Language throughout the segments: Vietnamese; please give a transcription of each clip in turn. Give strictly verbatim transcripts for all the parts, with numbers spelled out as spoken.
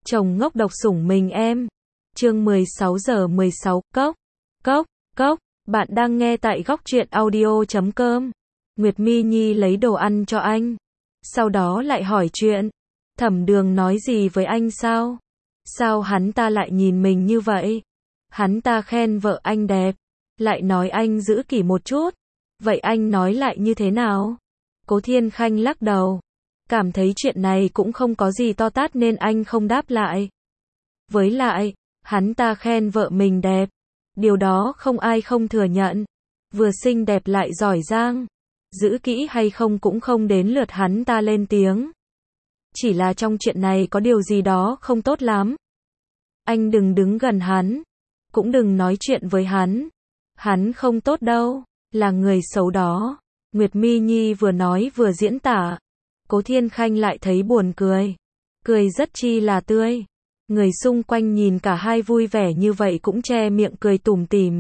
Chồng ngốc độc sủng mình em. Chương mười sáu giờ mười sáu, cốc, cốc, cốc, bạn đang nghe tại góc truyện audio chấm com. Nguyệt Mi Nhi lấy đồ ăn cho anh. Sau đó lại hỏi chuyện. Thẩm Đường nói gì với anh sao? Sao hắn ta lại nhìn mình như vậy? Hắn ta khen vợ anh đẹp, lại nói anh giữ kỷ một chút. Vậy anh nói lại như thế nào? Cố Thiên Khanh lắc đầu. Cảm thấy chuyện này cũng không có gì to tát nên anh không đáp lại. Với lại, hắn ta khen vợ mình đẹp. Điều đó không ai không thừa nhận. Vừa xinh đẹp lại giỏi giang. Giữ kỹ hay không cũng không đến lượt hắn ta lên tiếng. Chỉ là trong chuyện này có điều gì đó không tốt lắm. Anh đừng đứng gần hắn. Cũng đừng nói chuyện với hắn. Hắn không tốt đâu. Là người xấu đó. Nguyệt Mi Nhi vừa nói vừa diễn tả. Cố Thiên Khanh lại thấy buồn cười. Cười rất chi là tươi. Người xung quanh nhìn cả hai vui vẻ như vậy cũng che miệng cười tủm tỉm.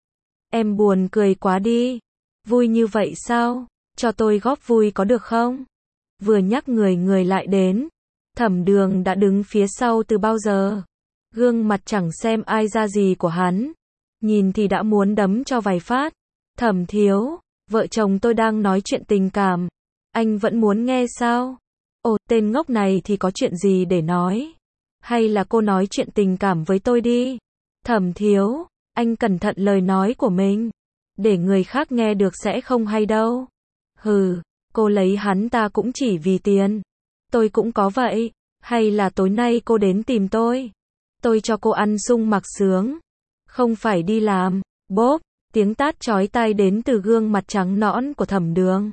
Em buồn cười quá đi. Vui như vậy sao? Cho tôi góp vui có được không? Vừa nhắc người người lại đến. Thẩm Đường đã đứng phía sau từ bao giờ. Gương mặt chẳng xem ai ra gì của hắn. Nhìn thì đã muốn đấm cho vài phát. Thẩm thiếu, vợ chồng tôi đang nói chuyện tình cảm. Anh vẫn muốn nghe sao? Ồ, tên ngốc này thì có chuyện gì để nói? Hay là cô nói chuyện tình cảm với tôi đi? Thẩm thiếu, anh cẩn thận lời nói của mình. Để người khác nghe được sẽ không hay đâu. Hừ, cô lấy hắn ta cũng chỉ vì tiền. Tôi cũng có vậy. Hay là tối nay cô đến tìm tôi? Tôi cho cô ăn sung mặc sướng. Không phải đi làm. Bốp, tiếng tát chói tai đến từ gương mặt trắng nõn của Thẩm Đường.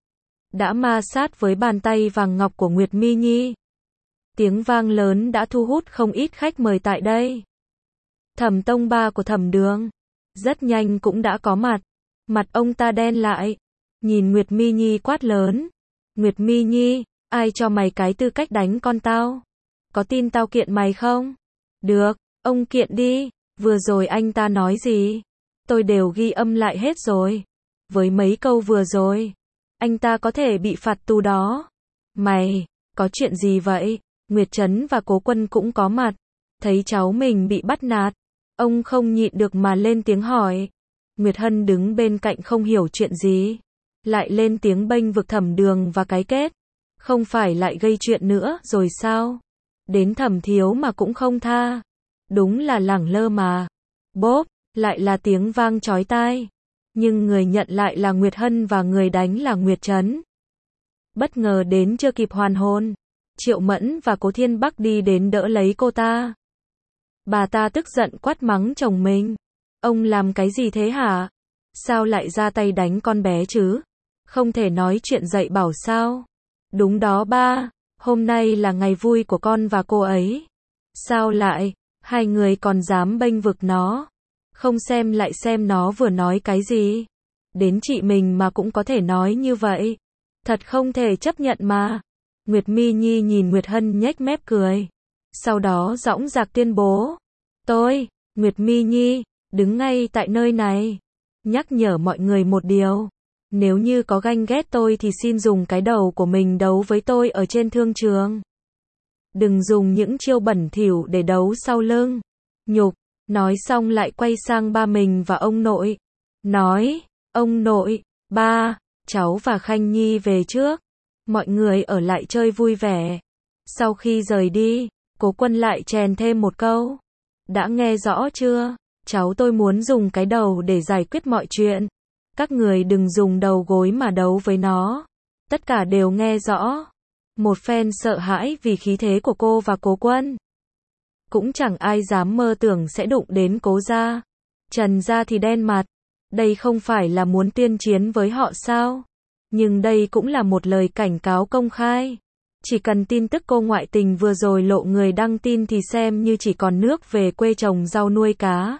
Đã ma sát với bàn tay vàng ngọc của Nguyệt Mi Nhi. Tiếng vang lớn đã thu hút không ít khách mời tại đây. Thẩm tông ba của Thẩm Đường rất nhanh cũng đã có mặt. Mặt ông ta đen lại, nhìn Nguyệt Mi Nhi quát lớn. Nguyệt Mi Nhi, ai cho mày cái tư cách đánh con tao? Có tin tao kiện mày không? Được, ông kiện đi. Vừa rồi anh ta nói gì? Tôi đều ghi âm lại hết rồi. Với mấy câu vừa rồi, anh ta có thể bị phạt tù đó. Mày, có chuyện gì vậy? Nguyệt Trấn và Cố Quân cũng có mặt. Thấy cháu mình bị bắt nạt, ông không nhịn được mà lên tiếng hỏi. Nguyệt Hân đứng bên cạnh không hiểu chuyện gì. Lại lên tiếng bênh vực Thẩm Đường và cái kết. Không phải lại gây chuyện nữa rồi sao? Đến Thẩm thiếu mà cũng không tha. Đúng là lẳng lơ mà. Bốp, lại là tiếng vang chói tai. Nhưng người nhận lại là Nguyệt Hân và người đánh là Nguyệt Trấn. Bất ngờ đến chưa kịp hoàn hồn. Triệu Mẫn và Cố Thiên Bắc đi đến đỡ lấy cô ta. Bà ta tức giận quát mắng chồng mình. Ông làm cái gì thế hả? Sao lại ra tay đánh con bé chứ? Không thể nói chuyện dạy bảo sao? Đúng đó ba, hôm nay là ngày vui của con và cô ấy. Sao lại, hai người còn dám bênh vực nó? Không xem lại xem nó vừa nói cái gì. Đến chị mình mà cũng có thể nói như vậy. Thật không thể chấp nhận mà. Nguyệt Mi Nhi nhìn Nguyệt Hân nhếch mép cười. Sau đó dõng dạc tuyên bố. Tôi, Nguyệt Mi Nhi, đứng ngay tại nơi này. Nhắc nhở mọi người một điều. Nếu như có ganh ghét tôi thì xin dùng cái đầu của mình đấu với tôi ở trên thương trường. Đừng dùng những chiêu bẩn thỉu để đấu sau lưng. Nhục. Nói xong lại quay sang ba mình và ông nội. Nói, ông nội, ba, cháu và Khanh Nhi về trước. Mọi người ở lại chơi vui vẻ. Sau khi rời đi, Cố Quân lại chèn thêm một câu. Đã nghe rõ chưa? Cháu tôi muốn dùng cái đầu để giải quyết mọi chuyện. Các người đừng dùng đầu gối mà đấu với nó. Tất cả đều nghe rõ. Một phen sợ hãi vì khí thế của cô và Cố Quân. Cũng chẳng ai dám mơ tưởng sẽ đụng đến Cố gia. Trần gia thì đen mặt. Đây không phải là muốn tuyên chiến với họ sao? Nhưng đây cũng là một lời cảnh cáo công khai. Chỉ cần tin tức cô ngoại tình vừa rồi lộ người đăng tin thì xem như chỉ còn nước về quê trồng rau nuôi cá.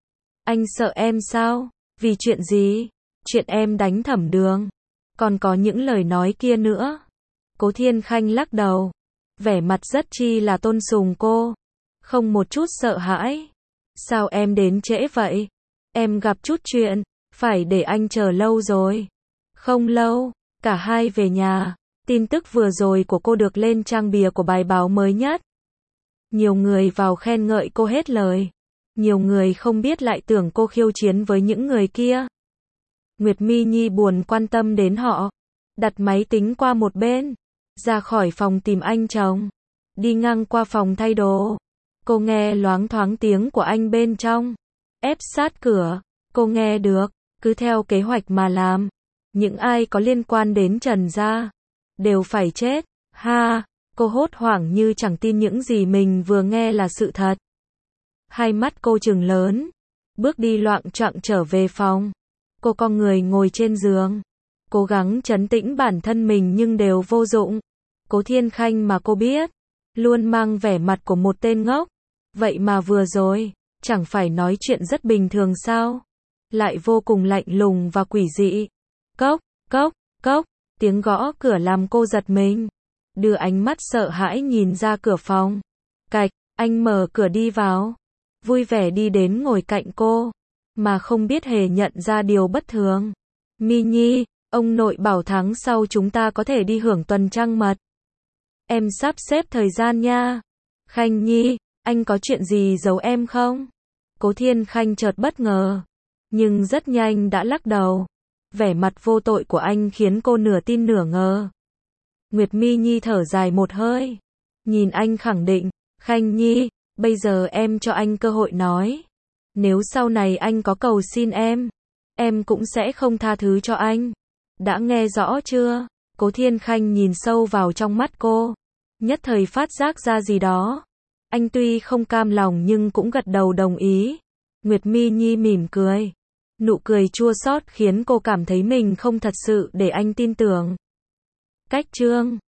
Anh sợ em sao? Vì chuyện gì? Chuyện em đánh Thẩm Đường. Còn có những lời nói kia nữa. Cố Thiên Khanh lắc đầu. Vẻ mặt rất chi là tôn sùng cô. Không một chút sợ hãi. Sao em đến trễ vậy? Em gặp chút chuyện. Phải để anh chờ lâu rồi. Không lâu. Cả hai về nhà. Tin tức vừa rồi của cô được lên trang bìa của bài báo mới nhất. Nhiều người vào khen ngợi cô hết lời. Nhiều người không biết lại tưởng cô khiêu chiến với những người kia. Nguyệt Mi Nhi buồn quan tâm đến họ. Đặt máy tính qua một bên. Ra khỏi phòng tìm anh chồng. Đi ngang qua phòng thay đồ. Cô nghe loáng thoáng tiếng của anh bên trong. Ép sát cửa. Cô nghe được. Cứ theo kế hoạch mà làm. Những ai có liên quan đến Trần gia đều phải chết. Ha, cô hốt hoảng như chẳng tin những gì mình vừa nghe là sự thật. Hai mắt cô trừng lớn. Bước đi loạng choạng trở về phòng. Cô cong người ngồi trên giường. Cố gắng trấn tĩnh bản thân mình nhưng đều vô dụng. Cố Thiên Khanh mà cô biết. Luôn mang vẻ mặt của một tên ngốc. Vậy mà vừa rồi, chẳng phải nói chuyện rất bình thường sao? Lại vô cùng lạnh lùng và quỷ dị. Cốc, cốc, cốc, tiếng gõ cửa làm cô giật mình. Đưa ánh mắt sợ hãi nhìn ra cửa phòng. Cạch, anh mở cửa đi vào. Vui vẻ đi đến ngồi cạnh cô. Mà không biết hề nhận ra điều bất thường. Mi Nhi, ông nội bảo tháng sau chúng ta có thể đi hưởng tuần trăng mật. Em sắp xếp thời gian nha. Khanh Nhi, anh có chuyện gì giấu em không? Cố Thiên Khanh chợt bất ngờ. Nhưng rất nhanh đã lắc đầu. Vẻ mặt vô tội của anh khiến cô nửa tin nửa ngờ. Nguyệt Mi Nhi thở dài một hơi. Nhìn anh khẳng định. Khanh Nhi, bây giờ em cho anh cơ hội nói. Nếu sau này anh có cầu xin em, em cũng sẽ không tha thứ cho anh. Đã nghe rõ chưa? Cố Thiên Khanh nhìn sâu vào trong mắt cô. Nhất thời phát giác ra gì đó. Anh tuy không cam lòng nhưng cũng gật đầu đồng ý. Nguyệt Mi Nhi mỉm cười. Nụ cười chua xót khiến cô cảm thấy mình không thật sự để anh tin tưởng. Cách chương